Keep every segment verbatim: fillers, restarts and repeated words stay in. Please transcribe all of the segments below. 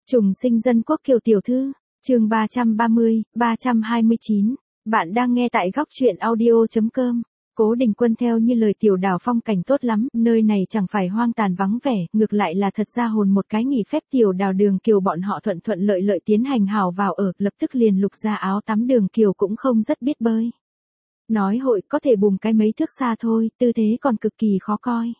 Trùng sinh dân quốc Kiều tiểu thư, chương ba trăm ba mươi, ba trăm hai mươi chín. Bạn đang nghe tại góc truyện audio chấm com. Cố Đình Quân theo như lời Tiểu Đào phong cảnh tốt lắm, nơi này chẳng phải hoang tàn vắng vẻ, ngược lại là thật ra hồn một cái nghỉ phép. Tiểu Đào Đường Kiều bọn họ thuận thuận lợi lợi tiến hành hào vào ở, lập tức liền lục ra áo tắm. Đường Kiều cũng không rất biết bơi. Nói hội có thể bùm cái mấy thước xa thôi, tư thế còn cực kỳ khó coi.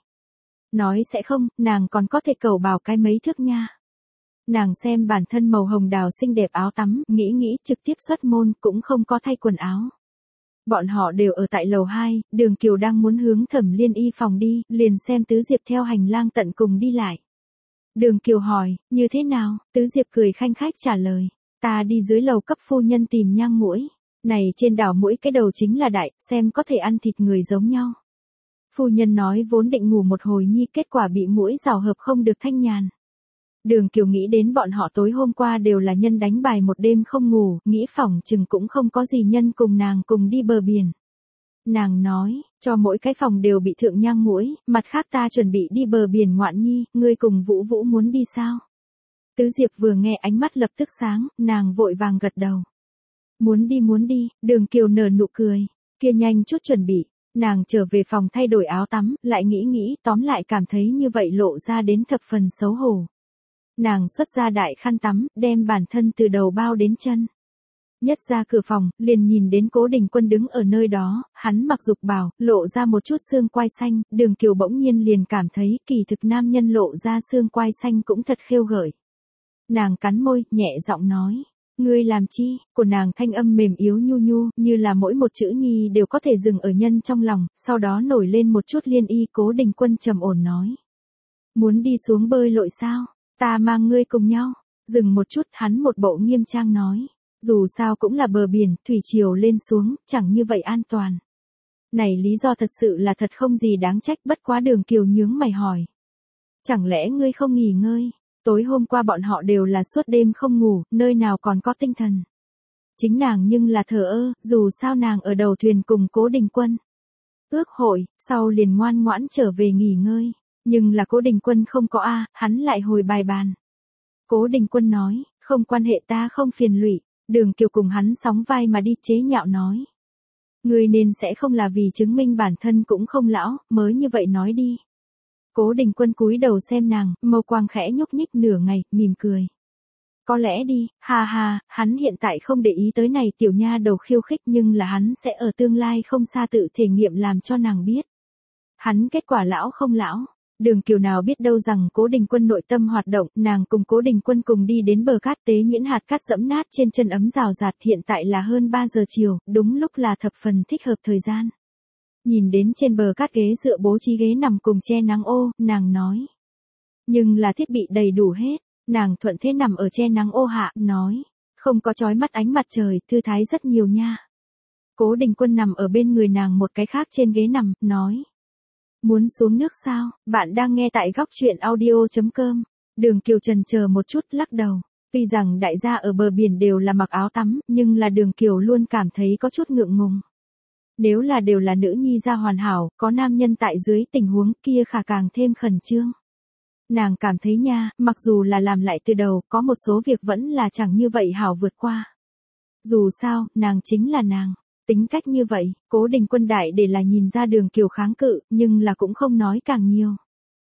Nói sẽ không, nàng còn có thể cầu bảo cái mấy thước nha. Nàng xem bản thân màu hồng đào xinh đẹp áo tắm, nghĩ nghĩ trực tiếp xuất môn, cũng không có thay quần áo. Bọn họ đều ở tại lầu hai, Đường Kiều đang muốn hướng Thẩm Liên Y phòng đi, liền xem Tứ Diệp theo hành lang tận cùng đi lại. Đường Kiều hỏi, như thế nào? Tứ Diệp cười khanh khách trả lời, ta đi dưới lầu cấp phu nhân tìm nhang muỗi. Này trên đảo muỗi cái đầu chính là đại, xem có thể ăn thịt người giống nhau. Phu nhân nói vốn định ngủ một hồi nhi, kết quả bị muỗi rào hợp không được thanh nhàn. Đường Kiều nghĩ đến bọn họ tối hôm qua đều là nhân đánh bài một đêm không ngủ, nghĩ phỏng chừng cũng không có gì nhân cùng nàng cùng đi bờ biển. Nàng nói, cho mỗi cái phòng đều bị thượng nhang muỗi, mặt khác ta chuẩn bị đi bờ biển ngoạn nhi, ngươi cùng Vũ Vũ muốn đi sao? Tứ Diệp vừa nghe ánh mắt lập tức sáng, nàng vội vàng gật đầu. Muốn đi muốn đi, Đường Kiều nở nụ cười, kia nhanh chút chuẩn bị. Nàng trở về phòng thay đổi áo tắm, lại nghĩ nghĩ, tóm lại cảm thấy như vậy lộ ra đến thập phần xấu hổ. Nàng xuất ra đại khăn tắm, đem bản thân từ đầu bao đến chân. Nhất ra cửa phòng, liền nhìn đến Cố Đình Quân đứng ở nơi đó, hắn mặc dục bào, lộ ra một chút xương quai xanh, Đường Kiều bỗng nhiên liền cảm thấy kỳ thực nam nhân lộ ra xương quai xanh cũng thật khêu gợi. Nàng cắn môi, nhẹ giọng nói, ngươi làm chi? Của nàng thanh âm mềm yếu nhu nhu, như là mỗi một chữ nhi đều có thể dừng ở nhân trong lòng, sau đó nổi lên một chút liên y. Cố Đình Quân trầm ổn nói, muốn đi xuống bơi lội sao? Ta mang ngươi cùng nhau. Dừng một chút, hắn một bộ nghiêm trang nói, dù sao cũng là bờ biển, thủy triều lên xuống, chẳng như vậy an toàn. Này lý do thật sự là thật không gì đáng trách, bất quá. Đường Kiều nhướng mày hỏi, chẳng lẽ ngươi không nghỉ ngơi? Tối hôm qua bọn họ đều là suốt đêm không ngủ, nơi nào còn có tinh thần. Chính nàng nhưng là thờ ơ, dù sao nàng ở đầu thuyền cùng Cố Đình Quân. Ước hội, sau liền ngoan ngoãn trở về nghỉ ngơi. Nhưng là Cố Đình Quân không có a, hắn lại hồi bài bàn. Cố Đình Quân nói, không quan hệ, ta không phiền lụy. Đường Kiều cùng hắn sóng vai mà đi, chế nhạo nói, ngươi nên sẽ không là vì chứng minh bản thân cũng không lão, mới như vậy nói đi. Cố Đình Quân cúi đầu xem nàng, mâu quang khẽ nhúc nhích nửa ngày, mỉm cười. Có lẽ đi, ha ha, hắn hiện tại không để ý tới này tiểu nha đầu khiêu khích, nhưng là hắn sẽ ở tương lai không xa tự thể nghiệm làm cho nàng biết. Hắn kết quả lão không lão. Đường Kiều nào biết đâu rằng Cố Đình Quân nội tâm hoạt động, nàng cùng Cố Đình Quân cùng đi đến bờ cát, tế nhuyễn hạt cát dẫm nát trên chân ấm rào rạt. Hiện tại là hơn ba giờ chiều, đúng lúc là thập phần thích hợp thời gian. Nhìn đến trên bờ cát ghế dựa bố trí ghế nằm cùng che nắng ô, nàng nói, nhưng là thiết bị đầy đủ hết. Nàng thuận thế nằm ở che nắng ô hạ, nói, không có chói mắt ánh mặt trời, thư thái rất nhiều nha. Cố Đình Quân nằm ở bên người nàng một cái khác trên ghế nằm, nói, muốn xuống nước sao? Bạn đang nghe tại góc truyện audio chấm com. Đường Kiều chần chờ một chút, lắc đầu. Tuy rằng đại gia ở bờ biển đều là mặc áo tắm, nhưng là Đường Kiều luôn cảm thấy có chút ngượng ngùng. Nếu là đều là nữ nhi gia hoàn hảo, có nam nhân tại dưới tình huống kia khả càng thêm khẩn trương. Nàng cảm thấy nha, mặc dù là làm lại từ đầu, có một số việc vẫn là chẳng như vậy hảo vượt qua. Dù sao, nàng chính là nàng. Tính cách như vậy, Cố Đình Quân đại để là nhìn ra Đường Kiều kháng cự, nhưng là cũng không nói càng nhiều.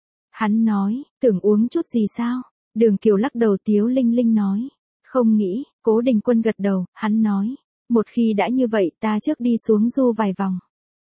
Hắn nói, tưởng uống chút gì sao? Đường Kiều lắc đầu tiếu linh linh nói, không nghĩ. Cố Đình Quân gật đầu, hắn nói, một khi đã như vậy ta trước đi xuống du vài vòng.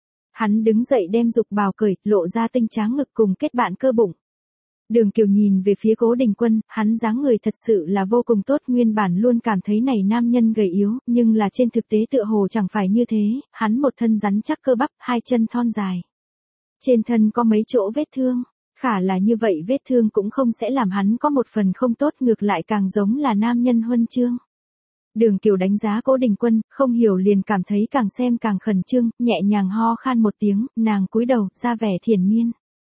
Hắn đứng dậy đem dục bào cởi, lộ ra tinh tráng ngực cùng kết bạn cơ bụng. Đường Kiều nhìn về phía Cố Đình Quân, hắn dáng người thật sự là vô cùng tốt, nguyên bản luôn cảm thấy này nam nhân gầy yếu, nhưng là trên thực tế tựa hồ chẳng phải như thế, hắn một thân rắn chắc cơ bắp, hai chân thon dài. Trên thân có mấy chỗ vết thương, khả là như vậy vết thương cũng không sẽ làm hắn có một phần không tốt, ngược lại càng giống là nam nhân huân chương. Đường Kiều đánh giá Cố Đình Quân, không hiểu liền cảm thấy càng xem càng khẩn trương, nhẹ nhàng ho khan một tiếng, nàng cúi đầu, ra vẻ thiền miên.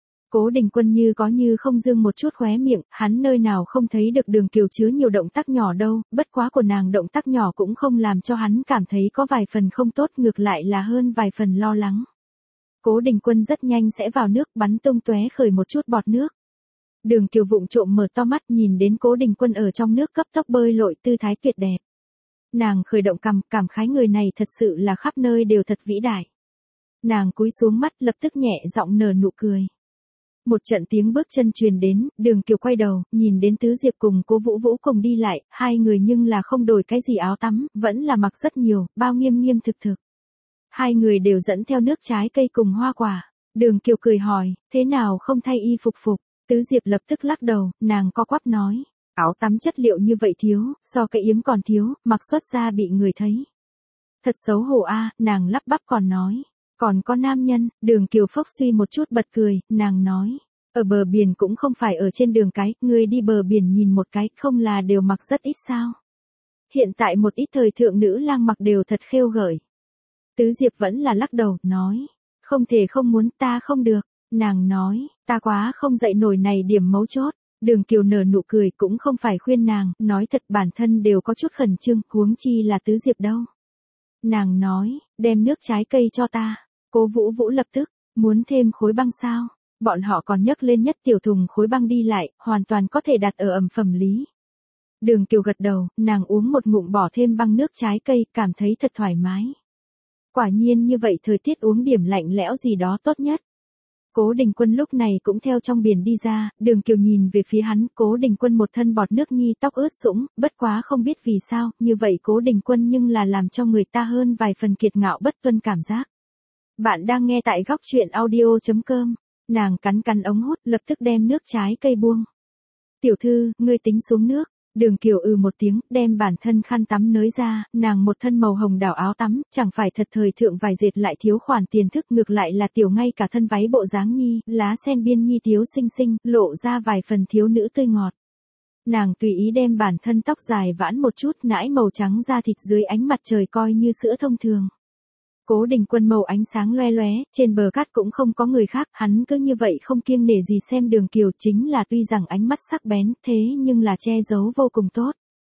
Cố Đình Quân như có như không dương một chút khóe miệng, hắn nơi nào không thấy được Đường Kiều chứa nhiều động tác nhỏ đâu, bất quá của nàng động tác nhỏ cũng không làm cho hắn cảm thấy có vài phần không tốt, ngược lại là hơn vài phần lo lắng. Cố Đình Quân rất nhanh sẽ vào nước, bắn tung tóe khởi một chút bọt nước. Đường Kiều vụng trộm mở to mắt nhìn đến Cố Đình Quân ở trong nước cấp tốc bơi lội tư thái tuyệt đẹp. Nàng khởi động cằm, cảm khái người này thật sự là khắp nơi đều thật vĩ đại. Nàng cúi xuống mắt lập tức nhẹ giọng nở nụ cười. Một trận tiếng bước chân truyền đến, Đường Kiều quay đầu, nhìn đến Tứ Diệp cùng Cố Vũ Vũ cùng đi lại, hai người nhưng là không đổi cái gì áo tắm, vẫn là mặc rất nhiều, bao nghiêm nghiêm thực thực. Hai người đều dẫn theo nước trái cây cùng hoa quả. Đường Kiều cười hỏi, thế nào không thay y phục phục? Tứ Diệp lập tức lắc đầu, nàng co quắp nói, áo tắm chất liệu như vậy thiếu, so cái yếm còn thiếu, mặc xuất ra bị người thấy. Thật xấu hổ a, nàng lắp bắp còn nói. Còn có nam nhân, Đường Kiều phốc suy một chút bật cười, nàng nói. Ở bờ biển cũng không phải ở trên đường cái, người đi bờ biển nhìn một cái, không là đều mặc rất ít sao. Hiện tại một ít thời thượng nữ lang mặc đều thật khêu gợi. Tứ Diệp vẫn là lắc đầu, nói. Không thể không muốn, ta không được. Nàng nói, ta quá không dậy nổi này điểm mấu chốt. Đường Kiều nở nụ cười cũng không phải khuyên nàng, nói thật bản thân đều có chút khẩn trương, huống chi là Tứ Diệp đâu. Nàng nói, đem nước trái cây cho ta. Cố Vũ Vũ lập tức, muốn thêm khối băng sao? Bọn họ còn nhấc lên nhất tiểu thùng khối băng đi lại, hoàn toàn có thể đặt ở ẩm phẩm lý. Đường Kiều gật đầu, nàng uống một ngụm bỏ thêm băng nước trái cây, cảm thấy thật thoải mái. Quả nhiên như vậy thời tiết uống điểm lạnh lẽo gì đó tốt nhất. Cố Đình Quân lúc này cũng theo trong biển đi ra, Đường Kiều nhìn về phía hắn, Cố Đình Quân một thân bọt nước nhi tóc ướt sũng, bất quá không biết vì sao, như vậy Cố Đình Quân nhưng là làm cho người ta hơn vài phần kiệt ngạo bất tuân cảm giác. Bạn đang nghe tại góc truyện audio chấm com, nàng cắn cắn ống hút lập tức đem nước trái cây buông. Tiểu thư, ngươi tính xuống nước. Đường Kiều ừ một tiếng, đem bản thân khăn tắm nới ra, nàng một thân màu hồng đảo áo tắm, chẳng phải thật thời thượng vài dệt lại thiếu khoản tiền thức, ngược lại là tiểu ngay cả thân váy bộ dáng nhi, lá sen biên nhi thiếu xinh xinh, lộ ra vài phần thiếu nữ tươi ngọt. Nàng tùy ý đem bản thân tóc dài vãn một chút, nãi màu trắng da thịt dưới ánh mặt trời coi như sữa thông thường. Cố Đình Quân màu ánh sáng loe loé, trên bờ cát cũng không có người khác, hắn cứ như vậy không kiêng nể gì xem Đường Kiều, chính là tuy rằng ánh mắt sắc bén, thế nhưng là che giấu vô cùng tốt.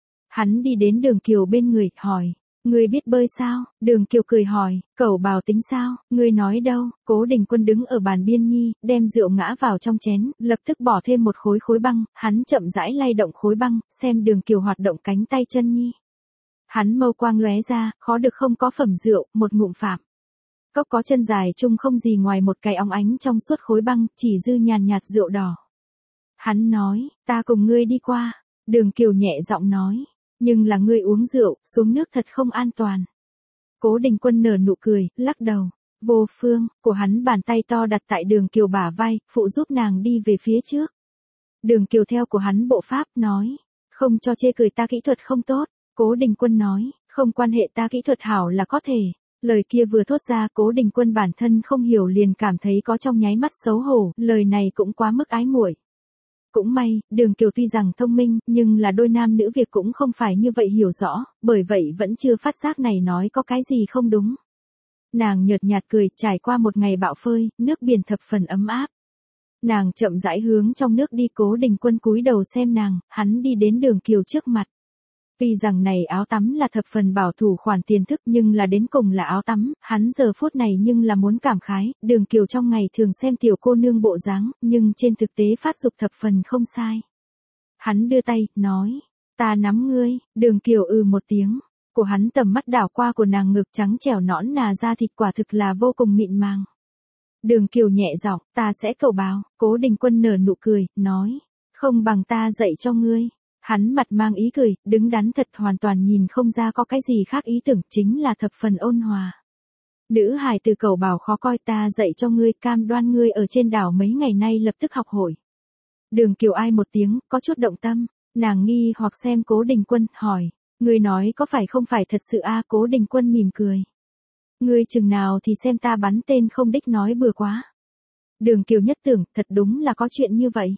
Hắn đi đến Đường Kiều bên người, hỏi, ngươi biết bơi sao? Đường Kiều cười hỏi, cẩu bào tính sao? Ngươi nói đâu? Cố Đình Quân đứng ở bàn biên nhi, đem rượu ngã vào trong chén, lập tức bỏ thêm một khối khối băng, hắn chậm rãi lay động khối băng, xem Đường Kiều hoạt động cánh tay chân nhi. Hắn mâu quang lóe ra, khó được không có phẩm rượu, một ngụm phạm. Cốc có chân dài chung không gì ngoài một cái óng ánh trong suốt khối băng, chỉ dư nhàn nhạt rượu đỏ. Hắn nói, ta cùng ngươi đi qua. Đường Kiều nhẹ giọng nói, nhưng là ngươi uống rượu, xuống nước thật không an toàn. Cố Đình Quân nở nụ cười, lắc đầu. Vô phương, của hắn bàn tay to đặt tại Đường Kiều bả vai, phụ giúp nàng đi về phía trước. Đường Kiều theo của hắn bộ pháp, nói, không cho chê cười ta kỹ thuật không tốt. Cố Đình Quân nói, không quan hệ ta kỹ thuật hảo là có thể. Lời kia vừa thốt ra, Cố Đình Quân bản thân không hiểu liền cảm thấy có trong nháy mắt xấu hổ, lời này cũng quá mức ái muội. Cũng may, Đường Kiều tuy rằng thông minh, nhưng là đôi nam nữ việc cũng không phải như vậy hiểu rõ, bởi vậy vẫn chưa phát giác này nói có cái gì không đúng. Nàng nhợt nhạt cười, trải qua một ngày bão phơi, nước biển thập phần ấm áp. Nàng chậm rãi hướng trong nước đi, Cố Đình Quân cúi đầu xem nàng, hắn đi đến Đường Kiều trước mặt. Tuy rằng này áo tắm là thập phần bảo thủ khoản tiền thức nhưng là đến cùng là áo tắm, hắn giờ phút này nhưng là muốn cảm khái, Đường Kiều trong ngày thường xem tiểu cô nương bộ dáng, nhưng trên thực tế phát dục thập phần không sai. Hắn đưa tay, nói, ta nắm ngươi, Đường Kiều ừ một tiếng, của hắn tầm mắt đảo qua của nàng ngực trắng trẻo nõn nà da thịt quả thực là vô cùng mịn màng. Đường Kiều nhẹ giọng, ta sẽ cầu báo. Cố Đình Quân nở nụ cười, nói, không bằng ta dạy cho ngươi. Hắn mặt mang ý cười, đứng đắn thật, hoàn toàn nhìn không ra có cái gì khác ý tưởng, chính là thập phần ôn hòa. Nữ hài từ cầu bảo khó coi, ta dạy cho ngươi, cam đoan ngươi ở trên đảo mấy ngày nay lập tức học hội. Đường Kiều ai một tiếng, có chút động tâm, nàng nghi hoặc xem Cố Đình Quân, hỏi, ngươi nói có phải không phải thật sự a? Cố Đình Quân mỉm cười. Ngươi chừng nào thì xem ta bắn tên không đích nói bừa quá. Đường Kiều nhất tưởng, thật đúng là có chuyện như vậy.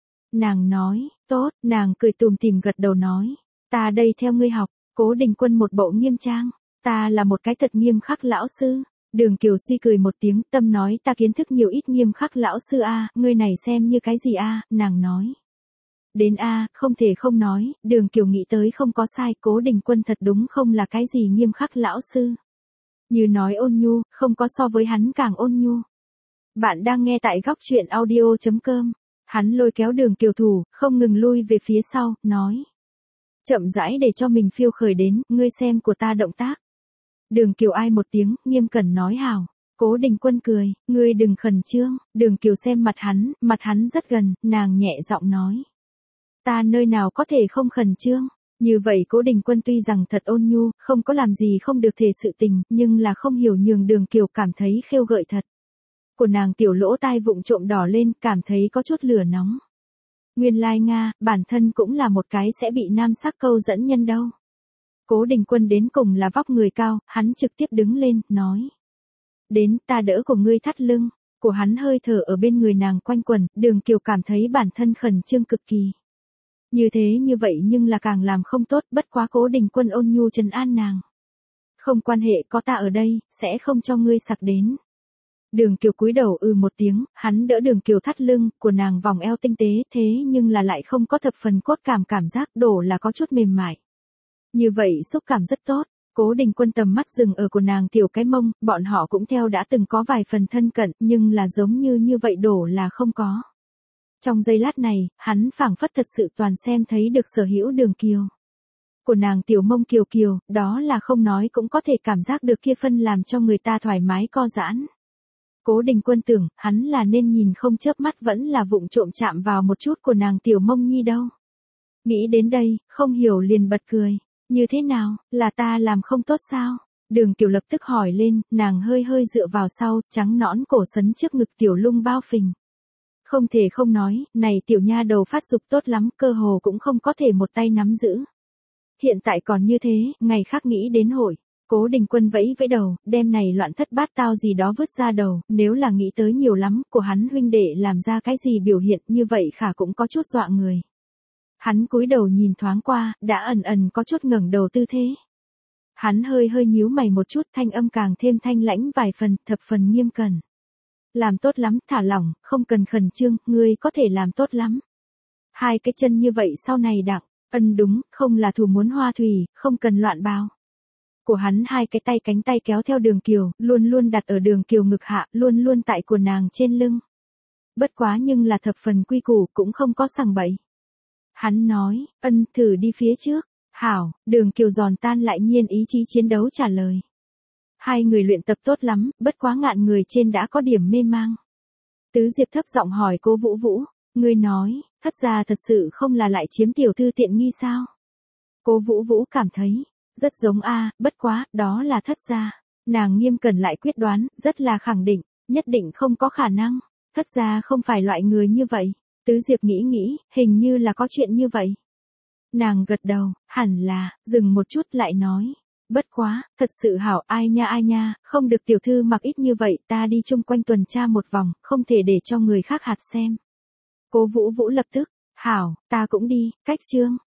Nàng nói, tốt, nàng cười tùm tìm gật đầu nói, ta đây theo ngươi học. Cố Đình Quân một bộ nghiêm trang, ta là một cái thật nghiêm khắc lão sư. Đường Kiều suy cười một tiếng, tâm nói ta kiến thức nhiều ít nghiêm khắc lão sư a, ngươi này xem như cái gì a? Nàng nói. Đến a, không thể không nói, Đường Kiều nghĩ tới không có sai, Cố Đình Quân thật đúng không là cái gì nghiêm khắc lão sư. Như nói ôn nhu, không có so với hắn càng ôn nhu. Bạn đang nghe tại góc truyện audio chấm com. Hắn lôi kéo Đường Kiều thủ, không ngừng lui về phía sau, nói. Chậm rãi để cho mình phiêu khởi đến, ngươi xem của ta động tác. Đường Kiều ai một tiếng, nghiêm cẩn nói hảo. Cố Đình Quân cười, ngươi đừng khẩn trương. Đường Kiều xem mặt hắn, mặt hắn rất gần, nàng nhẹ giọng nói. Ta nơi nào có thể không khẩn trương. Như vậy Cố Đình Quân tuy rằng thật ôn nhu, không có làm gì không được thể sự tình, nhưng là không hiểu nhường Đường Kiều cảm thấy khêu gợi thật. Của nàng tiểu lỗ tai vụng trộm đỏ lên, cảm thấy có chút lửa nóng. Nguyên lai Nga, bản thân cũng là một cái sẽ bị nam sắc câu dẫn nhân đâu. Cố Đình Quân đến cùng là vóc người cao, hắn trực tiếp đứng lên, nói. Đến, ta đỡ của ngươi thắt lưng. Của hắn hơi thở ở bên người nàng quanh quẩn, Đường Kiều cảm thấy bản thân khẩn trương cực kỳ. Như thế như vậy nhưng là càng làm không tốt, bất quá Cố Đình Quân ôn nhu trấn an nàng. Không quan hệ, có ta ở đây, sẽ không cho ngươi sặc đến. Đường Kiều cúi đầu ư một tiếng, hắn đỡ Đường Kiều thắt lưng, của nàng vòng eo tinh tế, thế nhưng là lại không có thập phần cốt cảm cảm giác, đổ là có chút mềm mại. Như vậy xúc cảm rất tốt. Cố Đình Quân tầm mắt dừng ở của nàng tiểu cái mông, bọn họ cũng theo đã từng có vài phần thân cận, nhưng là giống như như vậy đổ là không có. Trong giây lát này, hắn phảng phất thật sự toàn xem thấy được sở hữu Đường Kiều. Của nàng tiểu mông kiều kiều, đó là không nói cũng có thể cảm giác được kia phân làm cho người ta thoải mái co giãn. Cố Đình Quân tưởng, hắn là nên nhìn không chớp mắt vẫn là vụng trộm chạm vào một chút của nàng tiểu mông nhi đâu. Nghĩ đến đây, không hiểu liền bật cười. Như thế nào, là ta làm không tốt sao? Đường Kiều lập tức hỏi lên, nàng hơi hơi dựa vào sau, trắng nõn cổ sấn trước ngực tiểu lung bao phình. Không thể không nói, này tiểu nha đầu phát dục tốt lắm, cơ hồ cũng không có thể một tay nắm giữ. Hiện tại còn như thế, ngày khác nghĩ đến hội. Cố Đình Quân vẫy vẫy đầu, đem này loạn thất bát tao gì đó vứt ra đầu, nếu là nghĩ tới nhiều lắm, của hắn huynh đệ làm ra cái gì biểu hiện như vậy khả cũng có chút dọa người. Hắn cúi đầu nhìn thoáng qua, đã ẩn ẩn có chút ngẩng đầu tư thế. Hắn hơi hơi nhíu mày một chút, thanh âm càng thêm thanh lãnh vài phần, thập phần nghiêm cẩn. Làm tốt lắm, thả lỏng, không cần khẩn trương, ngươi có thể làm tốt lắm. Hai cái chân như vậy sau này đặng, ân đúng, không là thủ muốn hoa thủy, không cần loạn bào. Của hắn hai cái tay cánh tay kéo theo Đường Kiều, luôn luôn đặt ở Đường Kiều ngực hạ, luôn luôn tại của nàng trên lưng. Bất quá nhưng là thập phần quy củ, cũng không có sằng bậy. Hắn nói, ân thử đi phía trước. Hảo, Đường Kiều giòn tan lại nhiên ý chí chiến đấu trả lời. Hai người luyện tập tốt lắm, bất quá ngạn người trên đã có điểm mê mang. Tứ Diệp thấp giọng hỏi Cố Vũ Vũ, ngươi nói, thất gia thật sự không là lại chiếm tiểu thư tiện nghi sao? Cố Vũ Vũ cảm thấy, rất giống a, bất quá, đó là thất gia. Nàng nghiêm cẩn lại quyết đoán, rất là khẳng định, nhất định không có khả năng. Thất gia không phải loại người như vậy. Tứ Diệp nghĩ nghĩ, hình như là có chuyện như vậy. Nàng gật đầu, hẳn là, dừng một chút lại nói. Bất quá, thật sự hảo, ai nha ai nha, không được tiểu thư mặc ít như vậy, ta đi chung quanh tuần tra một vòng, không thể để cho người khác hạt xem. Cố Vũ Vũ lập tức, hảo, ta cũng đi, cách chương.